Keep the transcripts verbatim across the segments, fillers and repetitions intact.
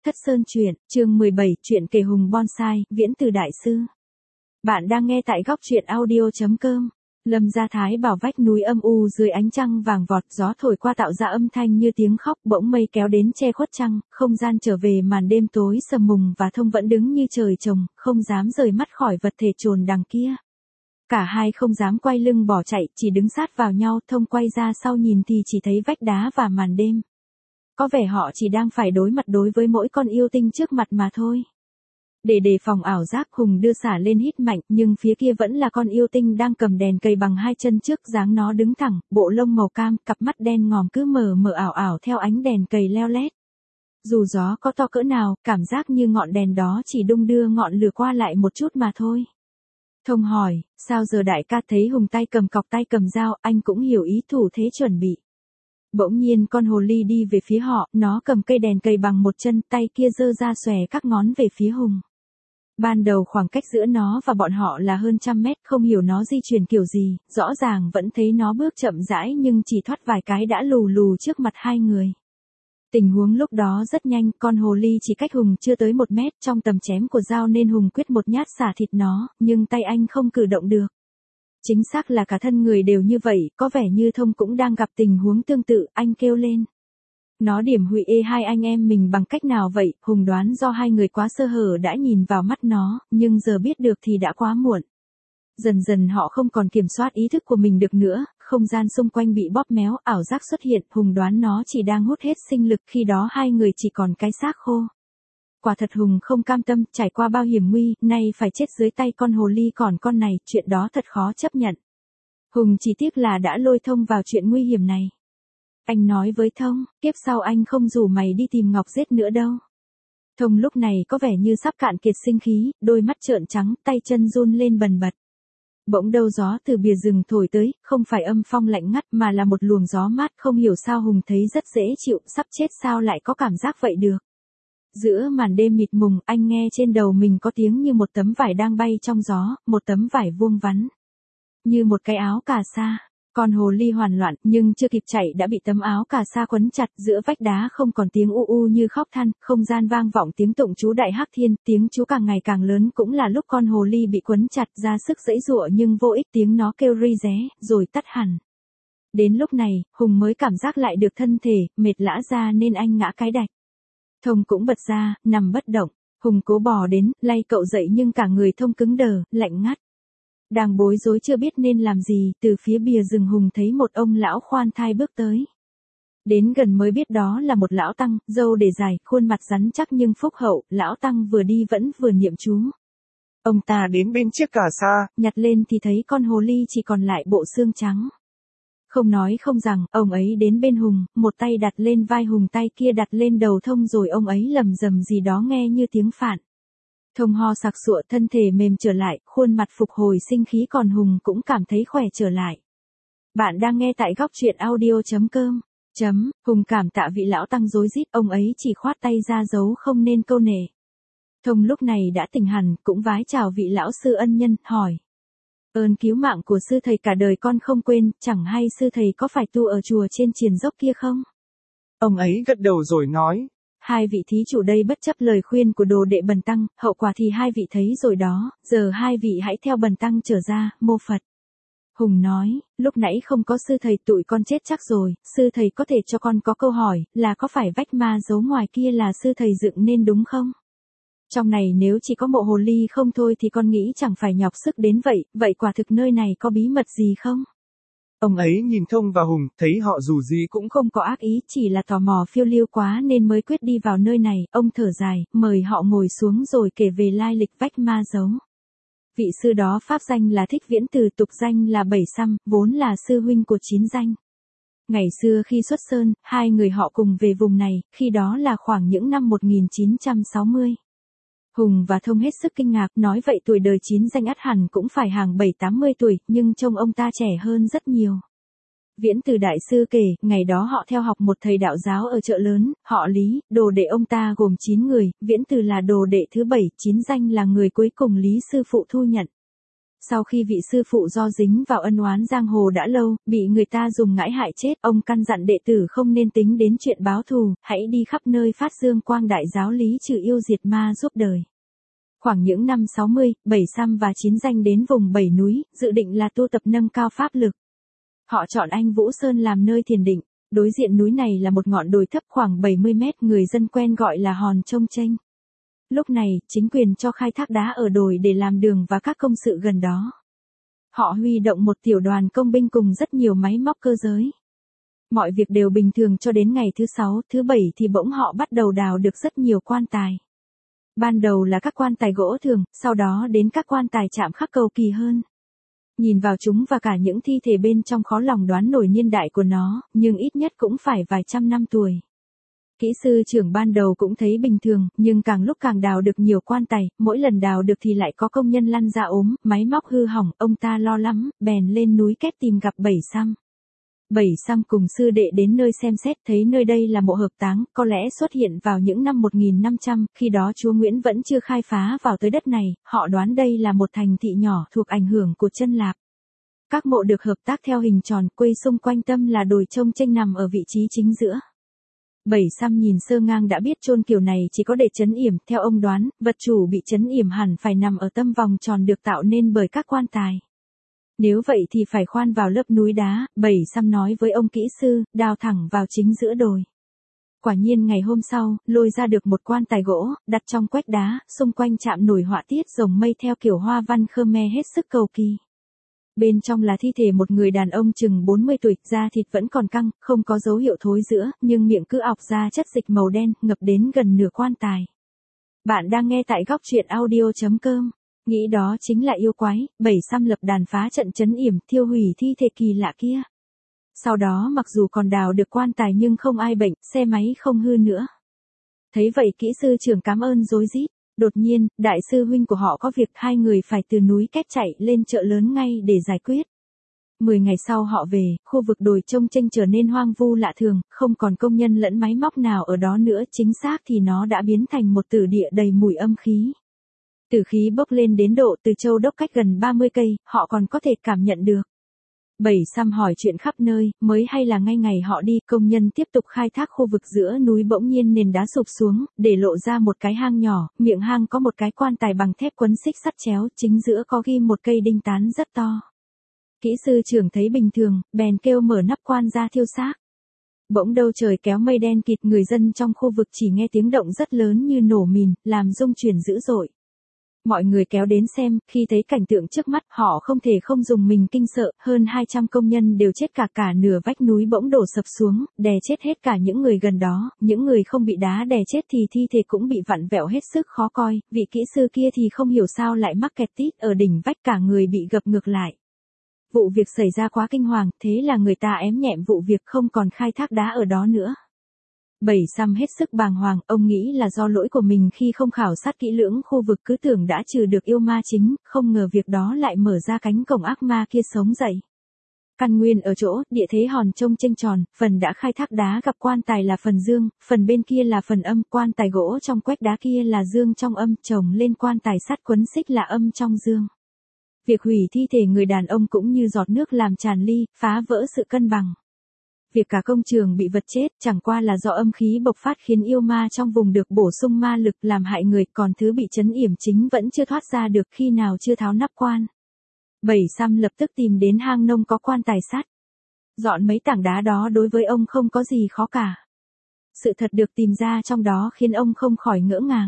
Thất Sơn truyện, chương mười bảy, truyện kể Hùng Bonsai, viễn từ đại sư. Bạn đang nghe tại góc truyện audio chấm com. Lâm Gia Thái bảo vách núi âm u dưới ánh trăng vàng vọt, gió thổi qua tạo ra âm thanh như tiếng khóc, bỗng mây kéo đến che khuất trăng, không gian trở về màn đêm tối sầm mùng và Thông vẫn đứng như trời trồng, không dám rời mắt khỏi vật thể chồn đằng kia. Cả hai không dám quay lưng bỏ chạy, chỉ đứng sát vào nhau. Thông quay ra sau nhìn thì chỉ thấy vách đá và màn đêm. Có vẻ họ chỉ đang phải đối mặt đối với mỗi con yêu tinh trước mặt mà thôi. Để đề phòng ảo giác, Hùng đưa xả lên hít mạnh, nhưng phía kia vẫn là con yêu tinh đang cầm đèn cầy bằng hai chân trước, dáng nó đứng thẳng, bộ lông màu cam, cặp mắt đen ngòm cứ mờ mờ ảo ảo theo ánh đèn cầy leo lét. Dù gió có to cỡ nào, cảm giác như ngọn đèn đó chỉ đung đưa ngọn lửa qua lại một chút mà thôi. Thông hỏi, sao giờ đại ca? Thấy Hùng tay cầm cọc tay cầm dao, anh cũng hiểu ý thủ thế chuẩn bị. Bỗng nhiên con hồ ly đi về phía họ, nó cầm cây đèn cầy bằng một chân, tay kia giơ ra xòe các ngón về phía Hùng. Ban đầu khoảng cách giữa nó và bọn họ là hơn trăm mét, không hiểu nó di chuyển kiểu gì, rõ ràng vẫn thấy nó bước chậm rãi nhưng chỉ thoát vài cái đã lù lù trước mặt hai người. Tình huống lúc đó rất nhanh, con hồ ly chỉ cách Hùng chưa tới một mét trong tầm chém của dao nên Hùng quyết một nhát xả thịt nó, nhưng tay anh không cử động được. Chính xác là cả thân người đều như vậy, có vẻ như Thông cũng đang gặp tình huống tương tự, anh kêu lên. Nó điểm hụy ê hai anh em mình bằng cách nào vậy? Hùng đoán do hai người quá sơ hở đã nhìn vào mắt nó, nhưng giờ biết được thì đã quá muộn. Dần dần họ không còn kiểm soát ý thức của mình được nữa, không gian xung quanh bị bóp méo, ảo giác xuất hiện, Hùng đoán nó chỉ đang hút hết sinh lực, khi đó hai người chỉ còn cái xác khô. Quả thật Hùng không cam tâm, trải qua bao hiểm nguy, nay phải chết dưới tay con hồ ly còn con này, chuyện đó thật khó chấp nhận. Hùng chỉ tiếc là đã lôi Thông vào chuyện nguy hiểm này. Anh nói với Thông, kiếp sau anh không rủ mày đi tìm Ngọc Giết nữa đâu. Thông lúc này có vẻ như sắp cạn kiệt sinh khí, đôi mắt trợn trắng, tay chân run lên bần bật. Bỗng đâu gió từ bìa rừng thổi tới, không phải âm phong lạnh ngắt mà là một luồng gió mát, không hiểu sao Hùng thấy rất dễ chịu, sắp chết sao lại có cảm giác vậy được. Giữa màn đêm mịt mùng, anh nghe trên đầu mình có tiếng như một tấm vải đang bay trong gió, một tấm vải vuông vắn. Như một cái áo cà sa. Con hồ ly hoàn loạn, nhưng chưa kịp chạy đã bị tấm áo cà sa quấn chặt, giữa vách đá không còn tiếng u u như khóc than, không gian vang vọng tiếng tụng chú Đại Hắc Thiên, tiếng chú càng ngày càng lớn, cũng là lúc con hồ ly bị quấn chặt, ra sức giãy giụa nhưng vô ích, tiếng nó kêu ri ré, rồi tắt hẳn. Đến lúc này, Hùng mới cảm giác lại được thân thể, mệt lã ra nên anh ngã cái đạch. Thông cũng bật ra, nằm bất động, Hùng cố bò đến, lay cậu dậy nhưng cả người Thông cứng đờ, lạnh ngắt. Đang bối rối chưa biết nên làm gì, từ phía bìa rừng Hùng thấy một ông lão khoan thai bước tới. Đến gần mới biết đó là một lão tăng, râu để dài, khuôn mặt rắn chắc nhưng phúc hậu, lão tăng vừa đi vẫn vừa niệm chú. Ông ta đến bên chiếc cà sa, nhặt lên thì thấy con hồ ly chỉ còn lại bộ xương trắng. Không nói không rằng, ông ấy đến bên Hùng, một tay đặt lên vai Hùng, tay kia đặt lên đầu Thông, rồi ông ấy lầm rầm gì đó nghe như tiếng phạn. Thông ho sặc sụa, thân thể mềm trở lại, khuôn mặt phục hồi sinh khí, còn Hùng cũng cảm thấy khỏe trở lại. Bạn đang nghe tại góc truyện audio chấm com. Chấm, Hùng cảm tạ vị lão tăng rối rít, ông ấy chỉ khoát tay ra dấu không nên câu nệ. Thông lúc này đã tỉnh hẳn, cũng vái chào vị lão sư ân nhân, hỏi. Ơn cứu mạng của sư thầy cả đời con không quên, chẳng hay sư thầy có phải tu ở chùa trên triền dốc kia không? Ông ấy gật đầu rồi nói. Hai vị thí chủ đây bất chấp lời khuyên của đồ đệ Bần Tăng, hậu quả thì hai vị thấy rồi đó, giờ hai vị hãy theo Bần Tăng trở ra, mô Phật. Hùng nói, lúc nãy không có sư thầy tụi con chết chắc rồi, sư thầy có thể cho con có câu hỏi, là có phải vách ma giấu ngoài kia là sư thầy dựng nên đúng không? Trong này nếu chỉ có mộ hồ ly không thôi thì con nghĩ chẳng phải nhọc sức đến vậy, vậy quả thực nơi này có bí mật gì không? Ông ấy nhìn Thông và Hùng, thấy họ dù gì cũng không có ác ý, chỉ là tò mò phiêu lưu quá nên mới quyết đi vào nơi này. Ông thở dài, mời họ ngồi xuống rồi kể về lai lịch vách ma giấu. Vị sư đó pháp danh là Thích Viễn Từ, tục danh là Bảy Xăm, vốn là sư huynh của Chín Danh. Ngày xưa khi xuất sơn, hai người họ cùng về vùng này, khi đó là khoảng những năm một nghìn chín trăm sáu mươi. Hùng và Thông hết sức kinh ngạc, nói vậy tuổi đời Chín Danh ắt hẳn cũng phải hàng bảy tám mươi tuổi, nhưng trông ông ta trẻ hơn rất nhiều. Viễn Từ đại sư kể, ngày đó họ theo học một thầy đạo giáo ở chợ lớn, họ Lý, đồ đệ ông ta gồm chín người, Viễn Từ là đồ đệ thứ bảy, Chín Danh là người cuối cùng Lý sư phụ thu nhận. Sau khi vị sư phụ do dính vào ân oán giang hồ đã lâu, bị người ta dùng ngãi hại chết, ông căn dặn đệ tử không nên tính đến chuyện báo thù, hãy đi khắp nơi phát dương quang đại giáo lý trừ yêu diệt ma giúp đời. Khoảng những năm sáu mươi, Bảy Xăm và Chín Danh đến vùng Bảy Núi, dự định là tu tập nâng cao pháp lực. Họ chọn Anh Vũ Sơn làm nơi thiền định, đối diện núi này là một ngọn đồi thấp khoảng bảy mươi mét, người dân quen gọi là hòn trông chênh. Lúc này, chính quyền cho khai thác đá ở đồi để làm đường và các công sự gần đó. Họ huy động một tiểu đoàn công binh cùng rất nhiều máy móc cơ giới. Mọi việc đều bình thường cho đến ngày thứ sáu, thứ bảy thì bỗng họ bắt đầu đào được rất nhiều quan tài. Ban đầu là các quan tài gỗ thường, sau đó đến các quan tài chạm khắc cầu kỳ hơn. Nhìn vào chúng và cả những thi thể bên trong khó lòng đoán nổi niên đại của nó, nhưng ít nhất cũng phải vài trăm năm tuổi. Kỹ sư trưởng ban đầu cũng thấy bình thường, nhưng càng lúc càng đào được nhiều quan tài, mỗi lần đào được thì lại có công nhân lăn ra ốm, máy móc hư hỏng, ông ta lo lắm, bèn lên núi Kép tìm gặp Bảy Xăm. Bảy Xăm cùng sư đệ đến nơi xem xét, thấy nơi đây là mộ hợp táng, có lẽ xuất hiện vào những năm một nghìn năm trăm, khi đó chúa Nguyễn vẫn chưa khai phá vào tới đất này, họ đoán đây là một thành thị nhỏ thuộc ảnh hưởng của Chân Lạp. Các mộ được hợp tác theo hình tròn, quây xung quanh tâm là đồi trông chênh nằm ở vị trí chính giữa. Bảy Xăm nhìn sơ ngang đã biết chôn kiểu này chỉ có để trấn yểm, theo ông đoán, vật chủ bị trấn yểm hẳn phải nằm ở tâm vòng tròn được tạo nên bởi các quan tài. Nếu vậy thì phải khoan vào lớp núi đá, Bảy Xăm nói với ông kỹ sư, đào thẳng vào chính giữa đồi. Quả nhiên ngày hôm sau, lôi ra được một quan tài gỗ, đặt trong quách đá, xung quanh chạm nổi họa tiết rồng mây theo kiểu hoa văn Khmer hết sức cầu kỳ. Bên trong là thi thể một người đàn ông chừng bốn mươi tuổi, da thịt vẫn còn căng, không có dấu hiệu thối rữa, nhưng miệng cứ ọc ra chất dịch màu đen, ngập đến gần nửa quan tài. Bạn đang nghe tại góc truyện audio chấm com. Nghĩ đó chính là yêu quái, Bảy Xăm lập đàn phá trận trấn yểm, thiêu hủy thi thể kỳ lạ kia. Sau đó mặc dù còn đào được quan tài nhưng không ai bệnh, xe máy không hư nữa. Thấy vậy kỹ sư trưởng cảm ơn rối rít. Đột nhiên, đại sư huynh của họ có việc, hai người phải từ núi Kép chạy lên chợ lớn ngay để giải quyết. Mười ngày sau họ về, khu vực đồi trông chênh trở nên hoang vu lạ thường, không còn công nhân lẫn máy móc nào ở đó nữa, chính xác thì nó đã biến thành một tử địa đầy mùi âm khí. Tử khí bốc lên đến độ Từ Châu Đốc cách gần ba mươi cây, họ còn có thể cảm nhận được. Bảy Xăm hỏi chuyện khắp nơi, mới hay là ngay ngày họ đi, công nhân tiếp tục khai thác khu vực giữa núi bỗng nhiên nền đá sụp xuống, để lộ ra một cái hang nhỏ, miệng hang có một cái quan tài bằng thép quấn xích sắt chéo, chính giữa có ghim một cây đinh tán rất to. Kỹ sư trưởng thấy bình thường, bèn kêu mở nắp quan ra thiêu xác. Bỗng đâu trời kéo mây đen kịt, người dân trong khu vực chỉ nghe tiếng động rất lớn như nổ mìn, làm rung chuyển dữ dội. Mọi người kéo đến xem, khi thấy cảnh tượng trước mắt, họ không thể không dùng mình kinh sợ, hơn hai trăm công nhân đều chết, cả cả nửa vách núi bỗng đổ sập xuống, đè chết hết cả những người gần đó, những người không bị đá đè chết thì thi thể cũng bị vặn vẹo hết sức khó coi, vị kỹ sư kia thì không hiểu sao lại mắc kẹt tít ở đỉnh vách, cả người bị gập ngược lại. Vụ việc xảy ra quá kinh hoàng, thế là người ta ém nhẹm vụ việc, không còn khai thác đá ở đó nữa. Bảy Xăm hết sức bàng hoàng, ông nghĩ là do lỗi của mình khi không khảo sát kỹ lưỡng khu vực, cứ tưởng đã trừ được yêu ma chính, không ngờ việc đó lại mở ra cánh cổng ác ma kia sống dậy. Căn nguyên ở chỗ, địa thế hòn trông chênh tròn, phần đã khai thác đá gặp quan tài là phần dương, phần bên kia là phần âm, quan tài gỗ trong quách đá kia là dương trong âm, chồng lên quan tài sắt quấn xích là âm trong dương. Việc hủy thi thể người đàn ông cũng như giọt nước làm tràn ly, phá vỡ sự cân bằng. Việc cả công trường bị vật chết chẳng qua là do âm khí bộc phát khiến yêu ma trong vùng được bổ sung ma lực làm hại người, còn thứ bị trấn yểm chính vẫn chưa thoát ra được, khi nào chưa tháo nắp quan. Bảy Xăm lập tức tìm đến hang nông có quan tài sắt. Dọn mấy tảng đá đó đối với ông không có gì khó cả. Sự thật được tìm ra trong đó khiến ông không khỏi ngỡ ngàng.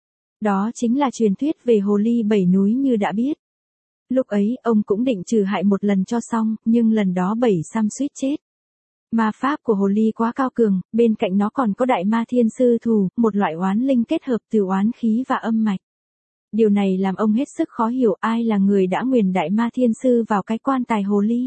Đó chính là truyền thuyết về hồ ly bảy núi như đã biết. Lúc ấy ông cũng định trừ hại một lần cho xong, nhưng lần đó Bảy Xăm suýt chết. Ma pháp của hồ ly quá cao cường, bên cạnh nó còn có đại ma thiên sư thù, một loại oán linh kết hợp từ oán khí và âm mạch. Điều này làm ông hết sức khó hiểu ai là người đã nguyền đại ma thiên sư vào cái quan tài hồ ly.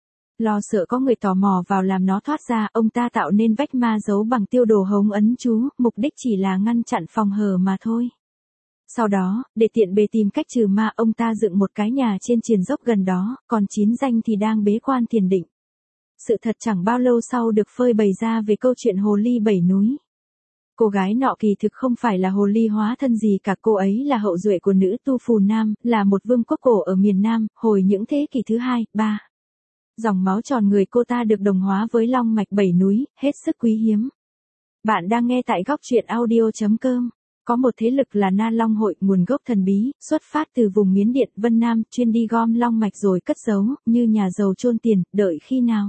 Lo sợ có người tò mò vào làm nó thoát ra, ông ta tạo nên vách ma giấu bằng tiêu đồ hống ấn chú, mục đích chỉ là ngăn chặn phòng hờ mà thôi. Sau đó, để tiện bề tìm cách trừ ma, ông ta dựng một cái nhà trên triền dốc gần đó, còn Chín Danh thì đang bế quan thiền định. Sự thật chẳng bao lâu sau được phơi bày ra về câu chuyện hồ ly bảy núi. Cô gái nọ kỳ thực không phải là hồ ly hóa thân gì cả, cô ấy là hậu duệ của nữ tu Phù Nam, là một vương quốc cổ ở miền Nam, hồi những thế kỷ thứ hai, ba. Dòng máu tròn người cô ta được đồng hóa với long mạch bảy núi, hết sức quý hiếm. Bạn đang nghe tại góc truyện audio chấm com. Có một thế lực là Na Long Hội, nguồn gốc thần bí, xuất phát từ vùng Miến Điện, Vân Nam, chuyên đi gom long mạch rồi cất giấu, như nhà giàu chôn tiền, đợi khi nào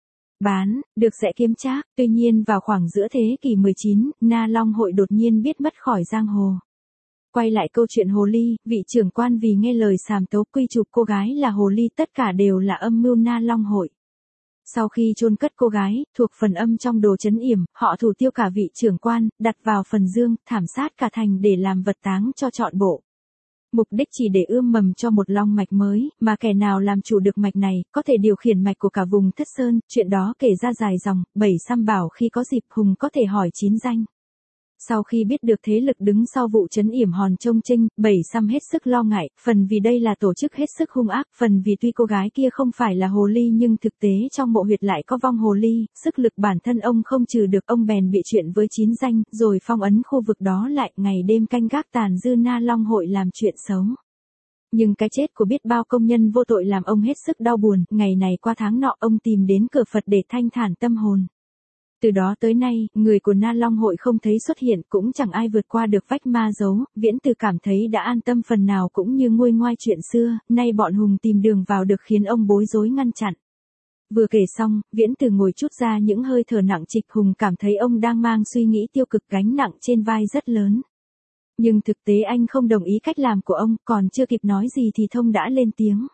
bán, được sẽ kiếm trác. Tuy nhiên vào khoảng giữa thế kỷ mười chín, Na Long Hội đột nhiên biết mất khỏi giang hồ. Quay lại câu chuyện hồ ly, vị trưởng quan vì nghe lời sàm tấu quy chụp cô gái là hồ ly, tất cả đều là âm mưu Na Long Hội. Sau khi chôn cất cô gái, thuộc phần âm trong đồ trấn yểm, họ thủ tiêu cả vị trưởng quan, đặt vào phần dương, thảm sát cả thành để làm vật táng cho trọn bộ. Mục đích chỉ để ươm mầm cho một long mạch mới, mà kẻ nào làm chủ được mạch này, có thể điều khiển mạch của cả vùng Thất Sơn, chuyện đó kể ra dài dòng, Bảy Săm bảo khi có dịp Hùng có thể hỏi chín danh. Sau khi biết được thế lực đứng sau vụ trấn yểm Hòn Trông Trinh, Bảy Săm hết sức lo ngại, phần vì đây là tổ chức hết sức hung ác, phần vì tuy cô gái kia không phải là hồ ly nhưng thực tế trong mộ huyệt lại có vong hồ ly, sức lực bản thân ông không trừ được, ông bèn bị chuyện với chín danh, rồi phong ấn khu vực đó lại, ngày đêm canh gác tàn dư Na Long Hội làm chuyện xấu. Nhưng cái chết của biết bao công nhân vô tội làm ông hết sức đau buồn, ngày này qua tháng nọ ông tìm đến cửa Phật để thanh thản tâm hồn. Từ đó tới nay, người của Na Long Hội không thấy xuất hiện, cũng chẳng ai vượt qua được vách ma dấu, Viễn Từ cảm thấy đã an tâm phần nào, cũng như nguôi ngoai chuyện xưa, nay bọn Hùng tìm đường vào được khiến ông bối rối ngăn chặn. Vừa kể xong, Viễn Từ ngồi trút ra những hơi thở nặng trịch, Hùng cảm thấy ông đang mang suy nghĩ tiêu cực, gánh nặng trên vai rất lớn. Nhưng thực tế anh không đồng ý cách làm của ông, còn chưa kịp nói gì thì Thông đã lên tiếng.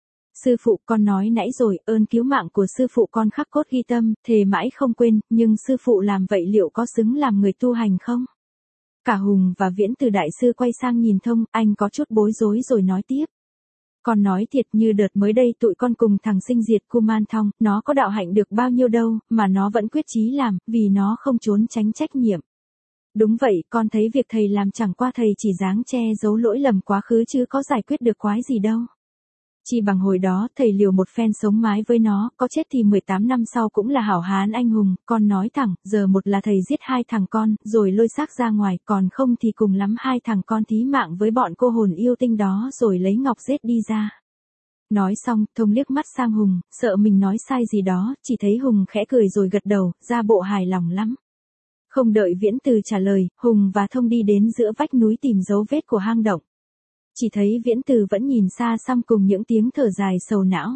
Sư phụ, con nói nãy rồi, ơn cứu mạng của sư phụ con khắc cốt ghi tâm, thề mãi không quên, nhưng sư phụ làm vậy liệu có xứng làm người tu hành không? Cả Hùng và Viễn Từ đại sư quay sang nhìn Thông, anh có chút bối rối rồi nói tiếp. Con nói thiệt, như đợt mới đây tụi con cùng thằng sinh diệt Kuman Thong, nó có đạo hạnh được bao nhiêu đâu, mà nó vẫn quyết chí làm, vì nó không trốn tránh trách nhiệm. Đúng vậy, con thấy việc thầy làm chẳng qua thầy chỉ dáng che giấu lỗi lầm quá khứ chứ có giải quyết được quái gì đâu. Chỉ bằng hồi đó thầy liều một phen sống mái với nó, có chết thì mười tám năm sau cũng là hảo hán anh hùng, con nói thẳng, giờ một là thầy giết hai thằng con, rồi lôi xác ra ngoài, còn không thì cùng lắm hai thằng con thí mạng với bọn cô hồn yêu tinh đó rồi lấy ngọc giết đi ra. Nói xong, Thông liếc mắt sang Hùng, sợ mình nói sai gì đó, chỉ thấy Hùng khẽ cười rồi gật đầu, ra bộ hài lòng lắm. Không đợi Viễn Từ trả lời, Hùng và Thông đi đến giữa vách núi tìm dấu vết của hang động. Chỉ thấy Viễn Từ vẫn nhìn xa xăm cùng những tiếng thở dài sầu não.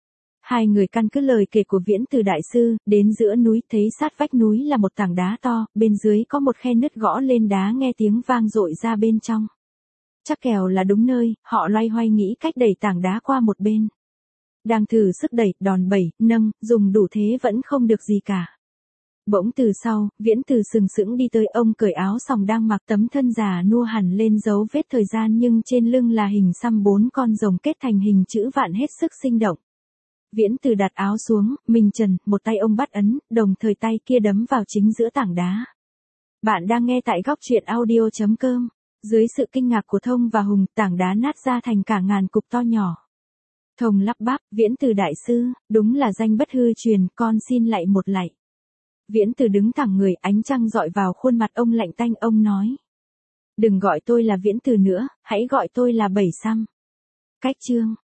Hai người căn cứ lời kể của Viễn Từ đại sư, đến giữa núi, thấy sát vách núi là một tảng đá to, bên dưới có một khe nứt, gõ lên đá nghe tiếng vang dội ra bên trong. Chắc kèo là đúng nơi, họ loay hoay nghĩ cách đẩy tảng đá qua một bên. Đang thử sức đẩy, đòn bẩy, nâng, dùng đủ thế vẫn không được gì cả. Bỗng từ sau, Viễn Từ sừng sững đi tới, ông cởi áo sòng đang mặc, tấm thân già nua hẳn lên dấu vết thời gian, nhưng trên lưng là hình xăm bốn con rồng kết thành hình chữ vạn hết sức sinh động. Viễn Từ đặt áo xuống, mình trần, một tay ông bắt ấn, đồng thời tay kia đấm vào chính giữa tảng đá. Bạn đang nghe tại góc truyện audio chấm com. Dưới sự kinh ngạc của Thông và Hùng, tảng đá nát ra thành cả ngàn cục to nhỏ. Thông lắp bắp, Viễn Từ đại sư, đúng là danh bất hư truyền, con xin lạy một lạy. Viễn Từ đứng thẳng người, ánh trăng dọi vào khuôn mặt ông lạnh tanh, ông nói. Đừng gọi tôi là Viễn Từ nữa, hãy gọi tôi là Bảy Săm. Cách chương.